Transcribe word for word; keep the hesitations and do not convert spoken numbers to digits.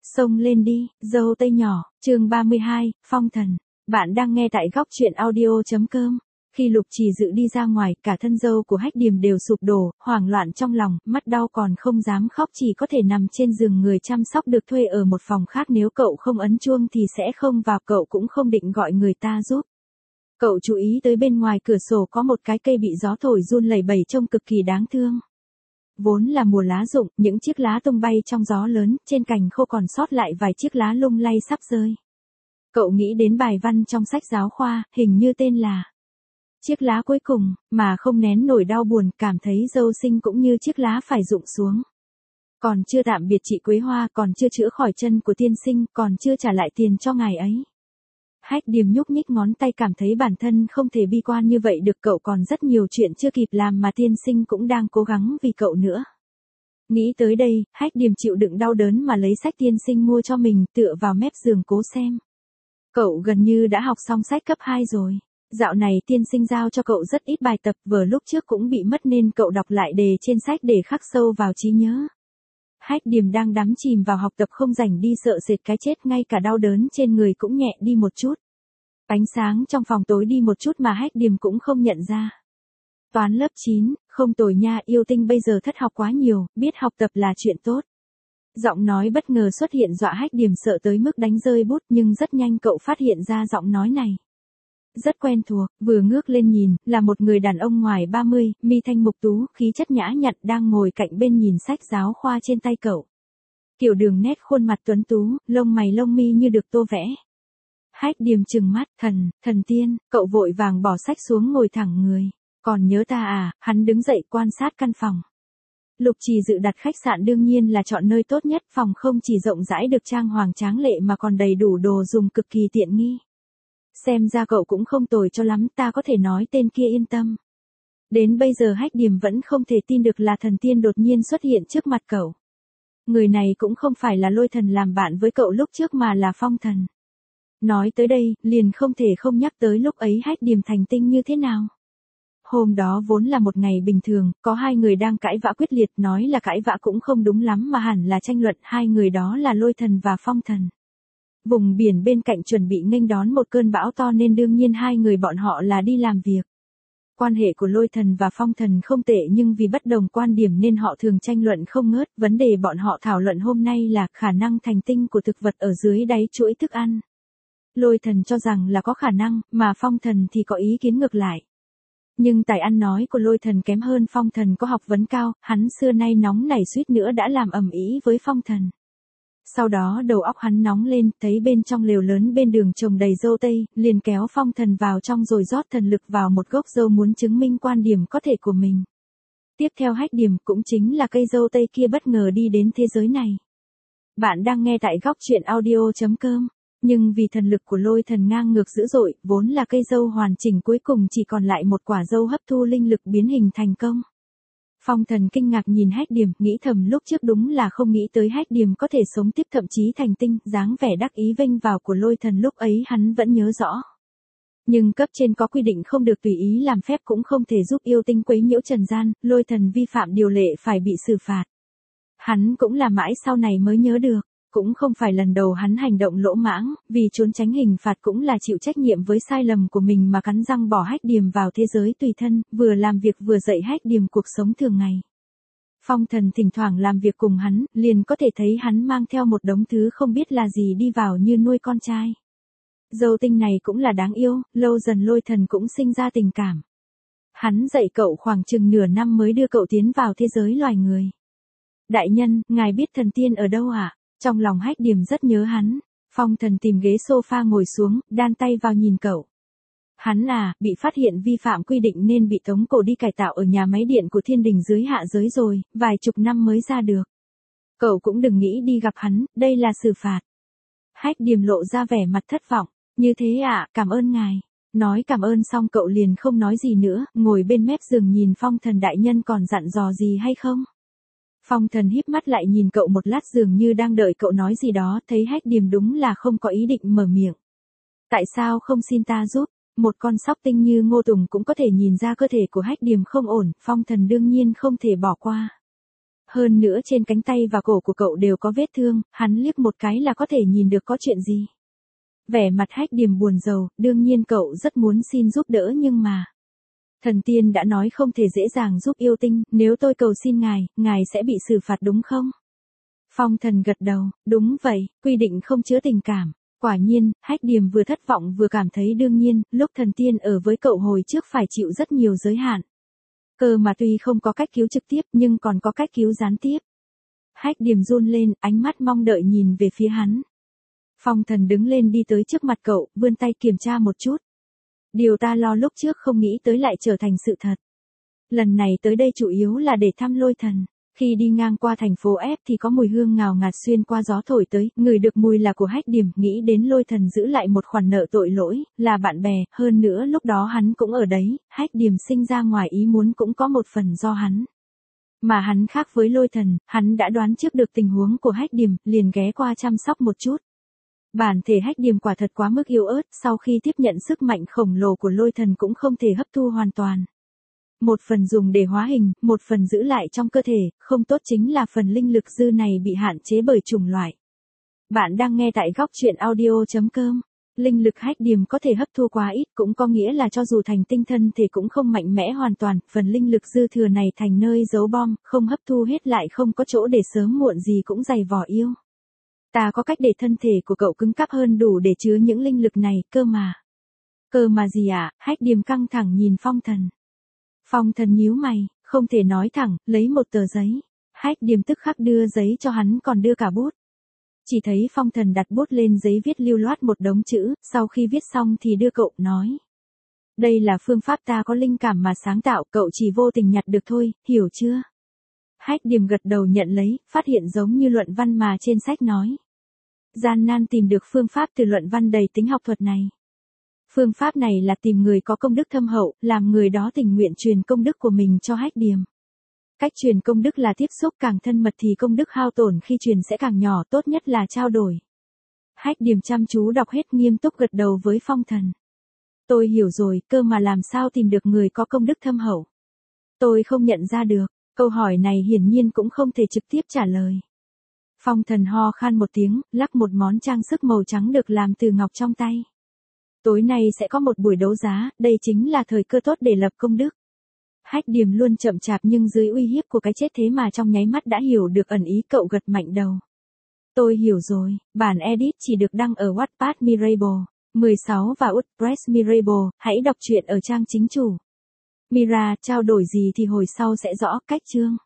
Xông lên đi, dâu tây nhỏ, chương ba mươi hai, phong thần. Bạn đang nghe tại góc truyện audio.com. Khi Lục Trì Dự đi ra ngoài, cả thân dâu của Hách Điềm đều sụp đổ, hoảng loạn trong lòng, mắt đau còn không dám khóc, chỉ có thể nằm trên giường người chăm sóc được thuê ở một phòng khác, nếu cậu không ấn chuông thì sẽ không vào, cậu cũng không định gọi người ta giúp. Cậu chú ý tới bên ngoài cửa sổ có một cái cây bị gió thổi run lẩy bẩy trông cực kỳ đáng thương. Vốn là mùa lá rụng, những chiếc lá tung bay trong gió lớn, trên cành khô còn sót lại vài chiếc lá lung lay sắp rơi. Cậu nghĩ đến bài văn trong sách giáo khoa, hình như tên là Chiếc lá cuối cùng, mà không nén nổi đau buồn, cảm thấy dâu sinh cũng như chiếc lá phải rụng xuống. Còn chưa tạm biệt chị Quế Hoa, còn chưa chữa khỏi chân của tiên sinh, còn chưa trả lại tiền cho ngài ấy. Hách Điềm nhúc nhích ngón tay, cảm thấy bản thân không thể bi quan như vậy được, cậu còn rất nhiều chuyện chưa kịp làm mà tiên sinh cũng đang cố gắng vì cậu nữa. Nghĩ tới đây, Hách Điềm chịu đựng đau đớn mà lấy sách tiên sinh mua cho mình, tựa vào mép giường cố xem. Cậu gần như đã học xong sách cấp hai rồi. Dạo này tiên sinh giao cho cậu rất ít bài tập, vừa lúc trước cũng bị mất nên cậu đọc lại đề trên sách để khắc sâu vào trí nhớ. Hách Điềm đang đắm chìm vào học tập, không rảnh đi sợ sệt cái chết, ngay cả đau đớn trên người cũng nhẹ đi một chút. Ánh sáng trong phòng tối đi một chút mà Hách Điềm cũng không nhận ra. Toán lớp chín, không tồi nha, yêu tinh bây giờ thất học quá nhiều, biết học tập là chuyện tốt. Giọng nói bất ngờ xuất hiện dọa Hách Điềm sợ tới mức đánh rơi bút, nhưng rất nhanh cậu phát hiện ra giọng nói này rất quen thuộc, vừa ngước lên nhìn, là một người đàn ông ngoài ba mươi, mi thanh mục tú, khí chất nhã nhặn, đang ngồi cạnh bên nhìn sách giáo khoa trên tay cậu. Kiểu đường nét khuôn mặt tuấn tú, lông mày lông mi như được tô vẽ. Hách Điềm trừng mắt, thần, thần tiên, cậu vội vàng bỏ sách xuống ngồi thẳng người. Còn nhớ ta à, hắn đứng dậy quan sát căn phòng. Lục Trì Dự đặt khách sạn đương nhiên là chọn nơi tốt nhất, phòng không chỉ rộng rãi được trang hoàng tráng lệ mà còn đầy đủ đồ dùng cực kỳ tiện nghi. Xem ra cậu cũng không tồi cho lắm, ta có thể nói tên kia yên tâm. Đến bây giờ Hách Điềm vẫn không thể tin được là thần tiên đột nhiên xuất hiện trước mặt cậu. Người này cũng không phải là Lôi Thần làm bạn với cậu lúc trước mà là Phong Thần. Nói tới đây, liền không thể không nhắc tới lúc ấy Hách Điềm thành tinh như thế nào. Hôm đó vốn là một ngày bình thường, có hai người đang cãi vã quyết liệt, nói là cãi vã cũng không đúng lắm mà hẳn là tranh luận, hai người đó là Lôi Thần và Phong Thần. Vùng biển bên cạnh chuẩn bị nghênh đón một cơn bão to nên đương nhiên hai người bọn họ là đi làm việc. Quan hệ của Lôi Thần và Phong Thần không tệ, nhưng vì bất đồng quan điểm nên họ thường tranh luận không ngớt. Vấn đề bọn họ thảo luận hôm nay là khả năng thành tinh của thực vật ở dưới đáy chuỗi thức ăn. Lôi Thần cho rằng là có khả năng, mà Phong Thần thì có ý kiến ngược lại. Nhưng tài ăn nói của Lôi Thần kém hơn Phong Thần có học vấn cao, hắn xưa nay nóng nảy suýt nữa đã làm ầm ĩ với Phong Thần. Sau đó đầu óc hắn nóng lên, thấy bên trong lều lớn bên đường trồng đầy dâu tây, liền kéo Phong Thần vào trong rồi rót thần lực vào một gốc dâu muốn chứng minh quan điểm có thể của mình. Tiếp theo Hách Điềm, cũng chính là cây dâu tây kia, bất ngờ đi đến thế giới này. Bạn đang nghe tại góc truyện audio.com. Nhưng vì thần lực của Lôi Thần ngang ngược dữ dội, vốn là cây dâu hoàn chỉnh cuối cùng chỉ còn lại một quả dâu hấp thu linh lực biến hình thành công. Phong Thần kinh ngạc nhìn Hách Điềm, nghĩ thầm lúc trước đúng là không nghĩ tới Hách Điềm có thể sống tiếp thậm chí thành tinh, dáng vẻ đắc ý vênh vào của Lôi Thần lúc ấy hắn vẫn nhớ rõ. Nhưng cấp trên có quy định không được tùy ý làm phép, cũng không thể giúp yêu tinh quấy nhiễu trần gian, Lôi Thần vi phạm điều lệ phải bị xử phạt. Hắn cũng là mãi sau này mới nhớ được. Cũng không phải lần đầu hắn hành động lỗ mãng, vì trốn tránh hình phạt cũng là chịu trách nhiệm với sai lầm của mình mà cắn răng bỏ Hách Điềm vào thế giới tùy thân, vừa làm việc vừa dạy Hách Điềm cuộc sống thường ngày. Phong Thần thỉnh thoảng làm việc cùng hắn, liền có thể thấy hắn mang theo một đống thứ không biết là gì đi vào như nuôi con trai. Dâu tinh này cũng là đáng yêu, lâu dần Lôi Thần cũng sinh ra tình cảm. Hắn dạy cậu khoảng chừng nửa năm mới đưa cậu tiến vào thế giới loài người. Đại nhân, ngài biết thần tiên ở đâu ạ? À? Trong lòng Hách Điềm rất nhớ hắn. Phong Thần tìm ghế sofa ngồi xuống, đan tay vào nhìn cậu. Hắn à, bị phát hiện vi phạm quy định nên bị tống cổ đi cải tạo ở nhà máy điện của thiên đình dưới hạ giới rồi, vài chục năm mới ra được. Cậu cũng đừng nghĩ đi gặp hắn, đây là xử phạt. Hách Điềm lộ ra vẻ mặt thất vọng. Như thế à, cảm ơn ngài. Nói cảm ơn xong cậu liền không nói gì nữa, ngồi bên mép giường nhìn Phong Thần đại nhân còn dặn dò gì hay không. Phong Thần híp mắt lại nhìn cậu một lát, dường như đang đợi cậu nói gì đó, thấy Hách Điềm đúng là không có ý định mở miệng. Tại sao không xin ta giúp? Một con sóc tinh như Ngô Tùng cũng có thể nhìn ra cơ thể của Hách Điềm không ổn, Phong Thần đương nhiên không thể bỏ qua. hơn nữa trên cánh tay và cổ của cậu đều có vết thương, hắn liếc một cái là có thể nhìn được có chuyện gì. Vẻ mặt Hách Điềm buồn rầu, đương nhiên cậu rất muốn xin giúp đỡ nhưng mà... Thần tiên đã nói không thể dễ dàng giúp yêu tinh, nếu tôi cầu xin ngài, ngài sẽ bị xử phạt đúng không? Phong Thần gật đầu, đúng vậy, quy định không chứa tình cảm. Quả nhiên, Hách Điềm vừa thất vọng vừa cảm thấy đương nhiên, lúc thần tiên ở với cậu hồi trước phải chịu rất nhiều giới hạn. Cơ mà tuy không có cách cứu trực tiếp nhưng còn có cách cứu gián tiếp. Hách Điềm run lên, ánh mắt mong đợi nhìn về phía hắn. Phong Thần đứng lên đi tới trước mặt cậu, vươn tay kiểm tra một chút. Điều ta lo lúc trước không nghĩ tới lại trở thành sự thật. Lần này tới đây chủ yếu là để thăm Lôi Thần. Khi đi ngang qua thành phố F thì có mùi hương ngào ngạt xuyên qua gió thổi tới, ngửi được mùi là của Hách Điềm, nghĩ đến Lôi Thần giữ lại một khoản nợ tội lỗi, là bạn bè, hơn nữa lúc đó hắn cũng ở đấy, Hách Điềm sinh ra ngoài ý muốn cũng có một phần do hắn. Mà hắn khác với Lôi Thần, hắn đã đoán trước được tình huống của Hách Điềm, liền ghé qua chăm sóc một chút. Bản thể Hách Điềm quả thật quá mức yếu ớt, sau khi tiếp nhận sức mạnh khổng lồ của Lôi Thần cũng không thể hấp thu hoàn toàn. Một phần dùng để hóa hình, một phần giữ lại trong cơ thể, không tốt chính là phần linh lực dư này bị hạn chế bởi chủng loại. Bạn đang nghe tại góc truyện audio chấm com. Linh lực Hách Điềm có thể hấp thu quá ít cũng có nghĩa là cho dù thành tinh thân thể cũng không mạnh mẽ hoàn toàn, phần linh lực dư thừa này thành nơi giấu bom, không hấp thu hết lại không có chỗ để sớm muộn gì cũng dày vò yêu. Ta có cách để thân thể của cậu cứng cáp hơn đủ để chứa những linh lực này, cơ mà. Cơ mà gì ạ? À? Hách Điềm căng thẳng nhìn Phong Thần. Phong Thần nhíu mày, không thể nói thẳng, lấy một tờ giấy. Hách Điềm tức khắc đưa giấy cho hắn còn đưa cả bút. Chỉ thấy Phong Thần đặt bút lên giấy viết lưu loát một đống chữ, sau khi viết xong thì đưa cậu, nói. Đây là phương pháp ta có linh cảm mà sáng tạo, cậu chỉ vô tình nhặt được thôi, hiểu chưa? Hách Điềm gật đầu nhận lấy, phát hiện giống như luận văn mà trên sách nói. Gian nan tìm được phương pháp từ luận văn đầy tính học thuật này. Phương pháp này là tìm người có công đức thâm hậu, làm người đó tình nguyện truyền công đức của mình cho Hách Điềm. Cách truyền công đức là tiếp xúc càng thân mật thì công đức hao tổn khi truyền sẽ càng nhỏ, tốt nhất là trao đổi. Hách Điềm chăm chú đọc hết nghiêm túc gật đầu với Phong Thần. Tôi hiểu rồi, cơ mà làm sao tìm được người có công đức thâm hậu? Tôi không nhận ra được, câu hỏi này hiển nhiên cũng không thể trực tiếp trả lời. Phong Thần ho khan một tiếng, lắc một món trang sức màu trắng được làm từ ngọc trong tay. Tối nay sẽ có một buổi đấu giá, đây chính là thời cơ tốt để lập công đức. Hách Điềm luôn chậm chạp nhưng dưới uy hiếp của cái chết thế mà trong nháy mắt đã hiểu được ẩn ý, cậu gật mạnh đầu. Tôi hiểu rồi, bản edit chỉ được đăng ở Wattpad Mirable mười sáu và WordPress Mirable, hãy đọc truyện ở trang chính chủ. Mira, trao đổi gì thì hồi sau sẽ rõ, cách chương.